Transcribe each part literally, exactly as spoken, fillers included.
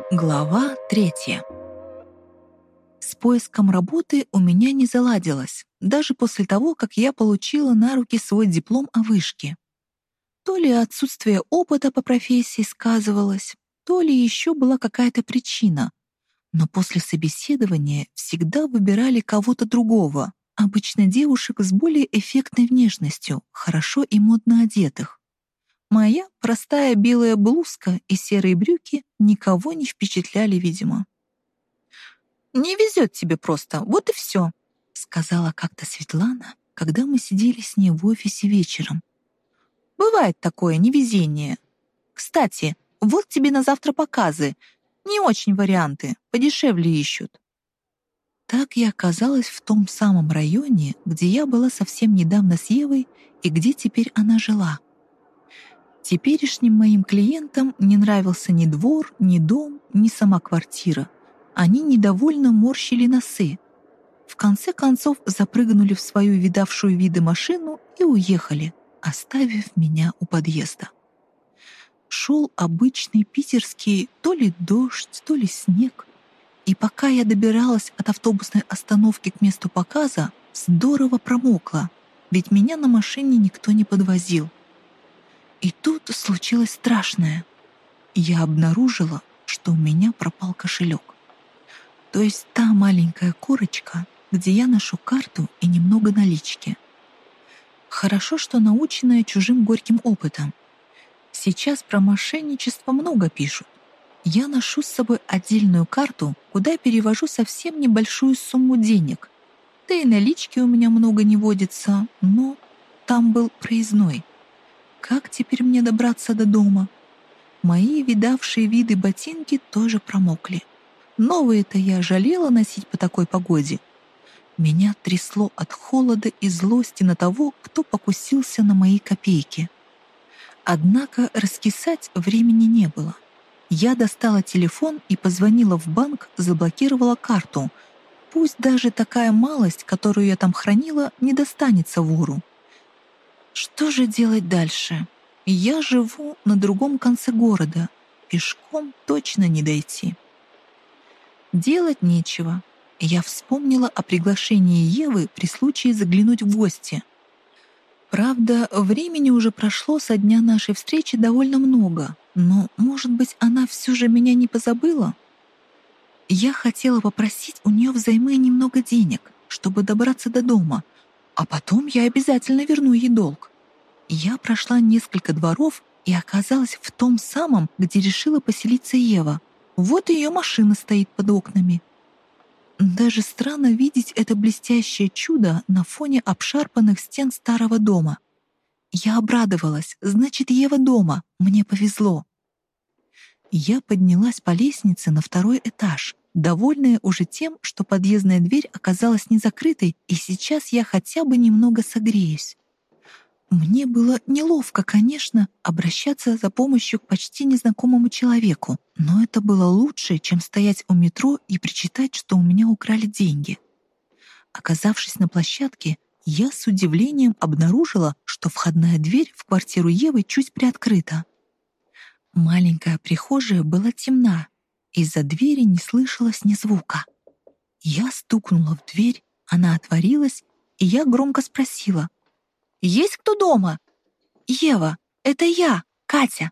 Глава третья. С поиском работы у меня не заладилось, даже после того, как я получила на руки свой диплом о вышке. То ли отсутствие опыта по профессии сказывалось, то ли еще была какая-то причина. Но после собеседования всегда выбирали кого-то другого, обычно девушек с более эффектной внешностью, хорошо и модно одетых. Моя простая белая блузка и серые брюки никого не впечатляли, видимо. «Не везет тебе просто, вот и все», — сказала как-то Светлана, когда мы сидели с ней в офисе вечером. «Бывает такое невезение. Кстати, вот тебе на завтра показы. Не очень варианты, подешевле ищут». Так я оказалась в том самом районе, где я была совсем недавно с Евой и где теперь она жила. Теперешним моим клиентам не нравился ни двор, ни дом, ни сама квартира. Они недовольно морщили носы. В конце концов запрыгнули в свою видавшую виды машину и уехали, оставив меня у подъезда. Шел обычный питерский то ли дождь, то ли снег. И пока я добиралась от автобусной остановки к месту показа, здорово промокла, ведь меня на машине никто не подвозил. И тут случилось страшное. Я обнаружила, что у меня пропал кошелек. То есть та маленькая корочка, где я ношу карту и немного налички. Хорошо, что наученная чужим горьким опытом. Сейчас про мошенничество много пишут. Я ношу с собой отдельную карту, куда перевожу совсем небольшую сумму денег. Да и налички у меня много не водится, но там был проездной. Как теперь мне добраться до дома? Мои видавшие виды ботинки тоже промокли. Новые-то я жалела носить по такой погоде. Меня трясло от холода и злости на того, кто покусился на мои копейки. Однако раскисать времени не было. Я достала телефон и позвонила в банк, заблокировала карту. Пусть даже такая малость, которую я там хранила, не достанется вору. Что же делать дальше? Я живу на другом конце города. Пешком точно не дойти. Делать нечего. Я вспомнила о приглашении Евы при случае заглянуть в гости. Правда, времени уже прошло со дня нашей встречи довольно много, но, может быть, она все же меня не позабыла? Я хотела попросить у нее взаймы немного денег, чтобы добраться до дома, а потом я обязательно верну ей долг. Я прошла несколько дворов и оказалась в том самом, где решила поселиться Ева. Вот ее машина стоит под окнами. Даже странно видеть это блестящее чудо на фоне обшарпанных стен старого дома. Я обрадовалась, значит, Ева дома, мне повезло. Я поднялась по лестнице на второй этаж, довольная уже тем, что подъездная дверь оказалась не закрытой, и сейчас я хотя бы немного согреюсь. Мне было неловко, конечно, обращаться за помощью к почти незнакомому человеку, но это было лучше, чем стоять у метро и причитать, что у меня украли деньги. Оказавшись на площадке, я с удивлением обнаружила, что входная дверь в квартиру Евы чуть приоткрыта. Маленькая прихожая была темна, из-за двери не слышалось ни звука. Я стукнула в дверь, она отворилась, и я громко спросила: «Есть кто дома?» «Ева, это я, Катя».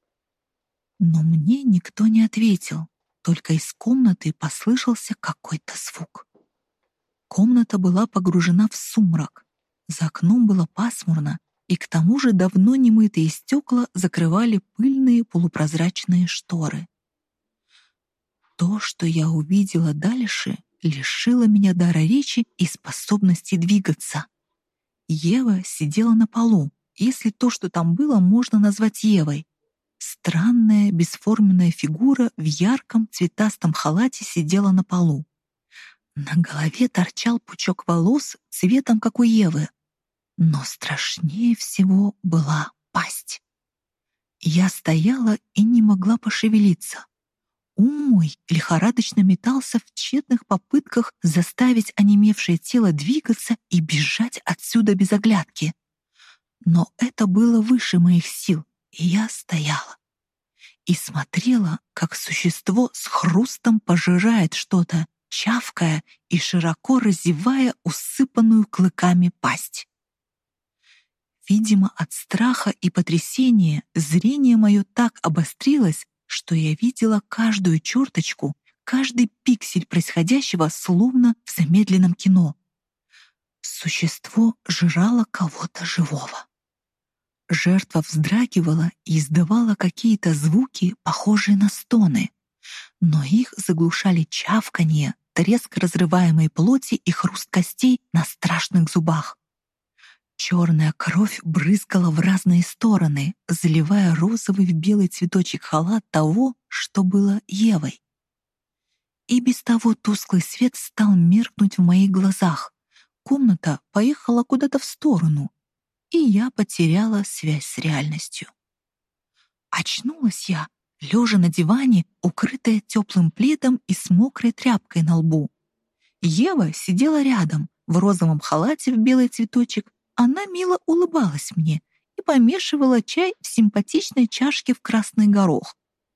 Но мне никто не ответил, только из комнаты послышался какой-то звук. Комната была погружена в сумрак. За окном было пасмурно, и к тому же давно немытые стекла закрывали пыльные полупрозрачные шторы. То, что я увидела дальше, лишило меня дара речи и способности двигаться. Ева сидела на полу, если то, что там было, можно назвать Евой. Странная бесформенная фигура в ярком цветастом халате сидела на полу. На голове торчал пучок волос цветом, как у Евы. Но страшнее всего была пасть. Я стояла и не могла пошевелиться. Ум мой лихорадочно метался в тщетных попытках заставить онемевшее тело двигаться и бежать отсюда без оглядки. Но это было выше моих сил, и я стояла. и смотрела, как существо с хрустом пожирает что-то, чавкая и широко разевая усыпанную клыками пасть. Видимо, от страха и потрясения зрение мое так обострилось, что я видела каждую черточку, каждый пиксель происходящего словно в замедленном кино. Существо жрало кого-то живого. Жертва вздрагивала и издавала какие-то звуки, похожие на стоны, но их заглушали чавканье, треск разрываемой плоти и хруст костей на страшных зубах. Черная кровь брызгала в разные стороны, заливая розовый в белый цветочек халат того, что было Евой. И без того тусклый свет стал меркнуть в моих глазах. Комната поехала куда-то в сторону, и я потеряла связь с реальностью. Очнулась я, лежа на диване, укрытая теплым пледом и с мокрой тряпкой на лбу. Ева сидела рядом, в розовом халате в белый цветочек. Она мило улыбалась мне и помешивала чай в симпатичной чашке в красный горох.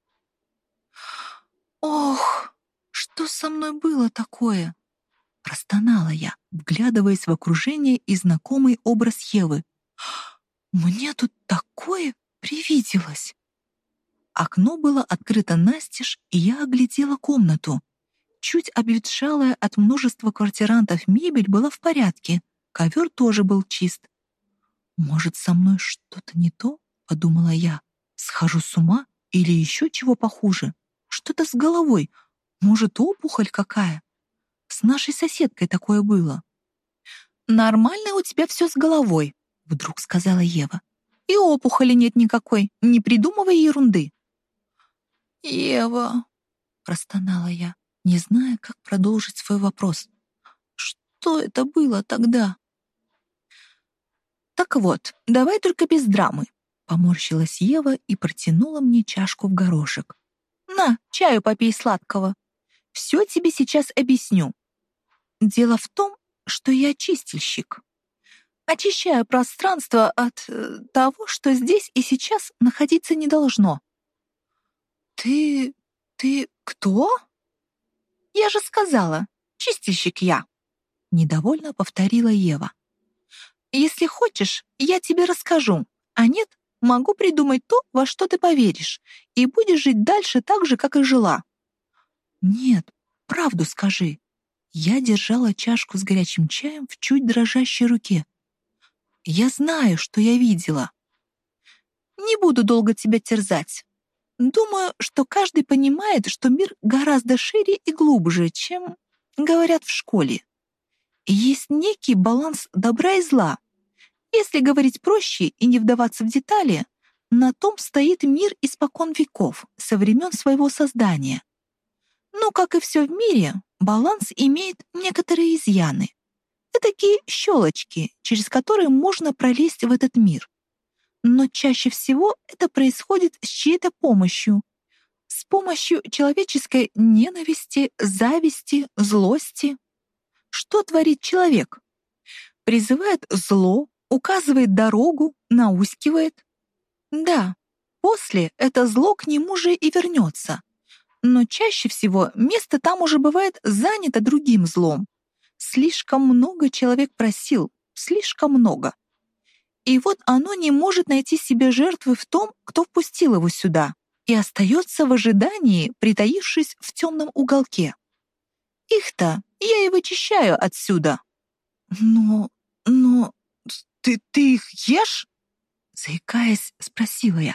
«Ох, что со мной было такое?» — простонала я, вглядываясь в окружение и знакомый образ Евы. «Мне тут такое привиделось!» Окно было открыто настежь, и я оглядела комнату. Чуть обветшалая от множества квартирантов мебель была в порядке, ковер тоже был чист. «Может, со мной что-то не то?» — подумала я. «Схожу с ума или еще чего похуже? Что-то с головой. Может, опухоль какая? С нашей соседкой такое было». «Нормально у тебя все с головой», — вдруг сказала Ева. «И опухоли нет никакой, не придумывай ерунды». «Ева», — простонала я, не зная, как продолжить свой вопрос. «Что это было тогда?» «Так вот, давай только без драмы», — поморщилась Ева и протянула мне чашку в горошек. «На, чаю попей сладкого. Все тебе сейчас объясню. Дело в том, что я чистильщик. Очищаю пространство от э, того, что здесь и сейчас находиться не должно». «Ты... ты кто?» «Я же сказала, чистильщик я», — недовольно повторила Ева. «Если хочешь, я тебе расскажу, а нет, могу придумать то, во что ты поверишь, и будешь жить дальше так же, как и жила». «Нет, правду скажи». Я держала чашку с горячим чаем в чуть дрожащей руке. «Я знаю, что я видела». «Не буду долго тебя терзать. Думаю, что каждый понимает, что мир гораздо шире и глубже, чем говорят в школе. Есть некий баланс добра и зла. Если говорить проще и не вдаваться в детали, на том стоит мир испокон веков, со времен своего создания. Но, как и все в мире, баланс имеет некоторые изъяны. Это такие щелочки, через которые можно пролезть в этот мир. Но чаще всего это происходит с чьей-то помощью. С помощью человеческой ненависти, зависти, злости. Что творит человек? Призывает зло, указывает дорогу, наускивает. Да, после это зло к нему же и вернется. Но чаще всего место там уже бывает занято другим злом. Слишком много человек просил, слишком много. И вот оно не может найти себе жертвы в том, кто впустил его сюда, и остается в ожидании, притаившись в темном уголке. Их-то я и вычищаю отсюда. Но, но, ты, ты их ешь? Заикаясь, спросила я.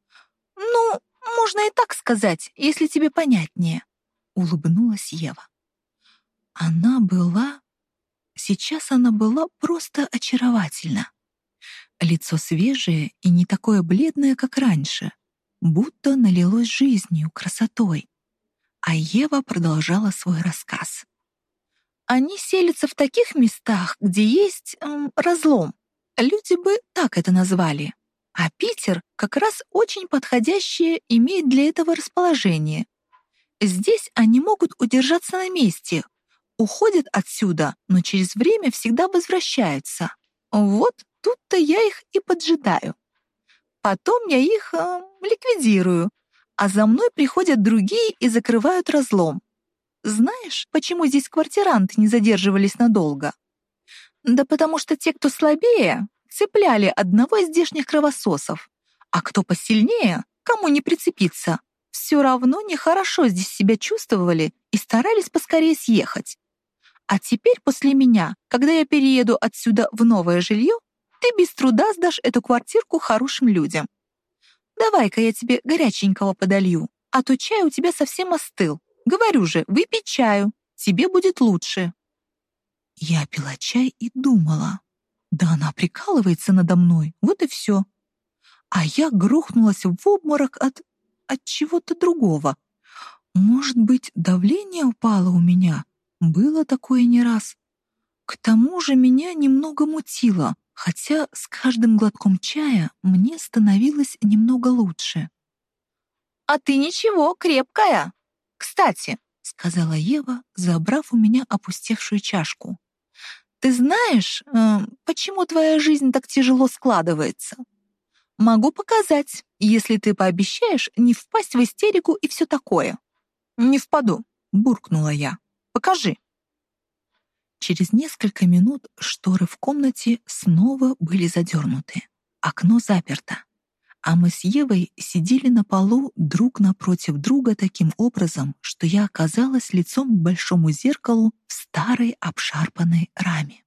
Ну, можно и так сказать, если тебе понятнее, улыбнулась Ева. Она была... Сейчас она была просто очаровательна. Лицо свежее и не такое бледное, как раньше, будто налилось жизнью, красотой. А Ева продолжала свой рассказ. Они селятся в таких местах, где есть эм, разлом. Люди бы так это назвали. А Питер как раз очень подходящее имеет для этого расположение. Здесь они могут удержаться на месте, уходят отсюда, но через время всегда возвращаются. Вот тут-то я их и поджидаю. Потом я их э, ликвидирую, а за мной приходят другие и закрывают разлом. Знаешь, почему здесь квартиранты не задерживались надолго? Да потому что те, кто слабее, цепляли одного из здешних кровососов, а кто посильнее, кому не прицепиться, все равно нехорошо здесь себя чувствовали и старались поскорее съехать. А теперь после меня, когда я перееду отсюда в новое жилье, ты без труда сдашь эту квартирку хорошим людям. Давай-ка я тебе горяченького подолью, а то чай у тебя совсем остыл. Говорю же, выпей чаю, тебе будет лучше». Я пила чай и думала, да она прикалывается надо мной, вот и все. А я грохнулась в обморок от... от чего-то другого. Может быть, давление упало у меня? Было такое не раз. К тому же меня немного мутило, хотя с каждым глотком чая мне становилось немного лучше. «А ты ничего, крепкая. Кстати», — сказала Ева, забрав у меня опустевшую чашку, «ты знаешь, э, почему твоя жизнь так тяжело складывается? Могу показать, если ты пообещаешь не впасть в истерику и все такое». «Не впаду», — буркнула я. «Покажи». Через несколько минут шторы в комнате снова были задернуты, окно заперто, а мы с Евой сидели на полу друг напротив друга таким образом, что я оказалась лицом к большому зеркалу в старой обшарпанной раме.